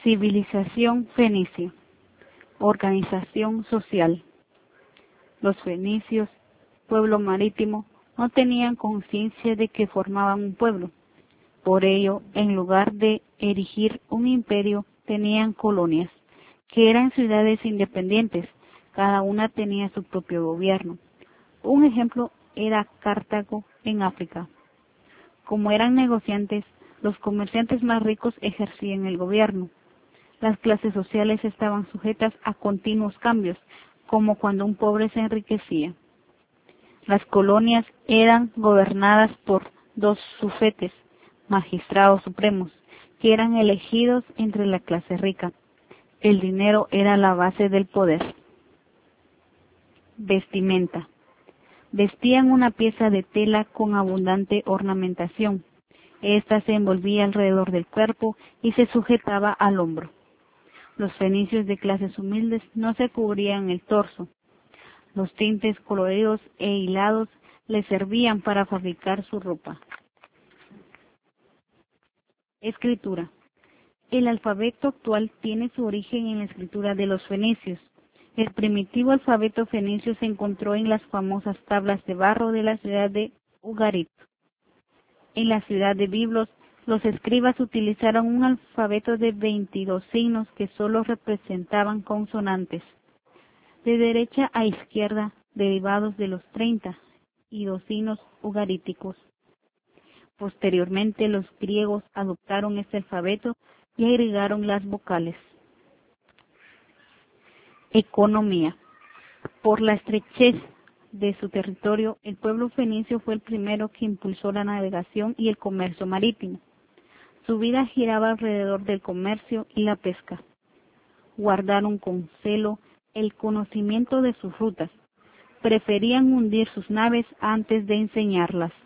Civilización fenicia. Organización social. Los fenicios, pueblo marítimo, no tenían conciencia de que formaban un pueblo. Por ello, en lugar de erigir un imperio, tenían colonias, que eran ciudades independientes. Cada una tenía su propio gobierno. Un ejemplo era Cartago en África. Como eran negociantes, los comerciantes más ricos ejercían el gobierno. Las clases sociales estaban sujetas a continuos cambios, como cuando un pobre se enriquecía. Las colonias eran gobernadas por dos sufetes, magistrados supremos, que eran elegidos entre la clase rica. El dinero era la base del poder. Vestimenta. Vestían una pieza de tela con abundante ornamentación. Esta se envolvía alrededor del cuerpo y se sujetaba al hombro. Los fenicios de clases humildes no se cubrían el torso. Los tintes coloridos e hilados les servían para fabricar su ropa. Escritura. El alfabeto actual tiene su origen en la escritura de los fenicios. El primitivo alfabeto fenicio se encontró en las famosas tablas de barro de la ciudad de Ugarit. En la ciudad de Biblos, los escribas utilizaron un alfabeto de 22 signos que solo representaban consonantes, de derecha a izquierda, derivados de los 30 y dos signos ugaríticos. Posteriormente, los griegos adoptaron este alfabeto y agregaron las vocales. Economía. Por la estrechez de su territorio, el pueblo fenicio fue el primero que impulsó la navegación y el comercio marítimo. Su vida giraba alrededor del comercio y la pesca. Guardaron con celo el conocimiento de sus rutas. Preferían hundir sus naves antes de enseñarlas.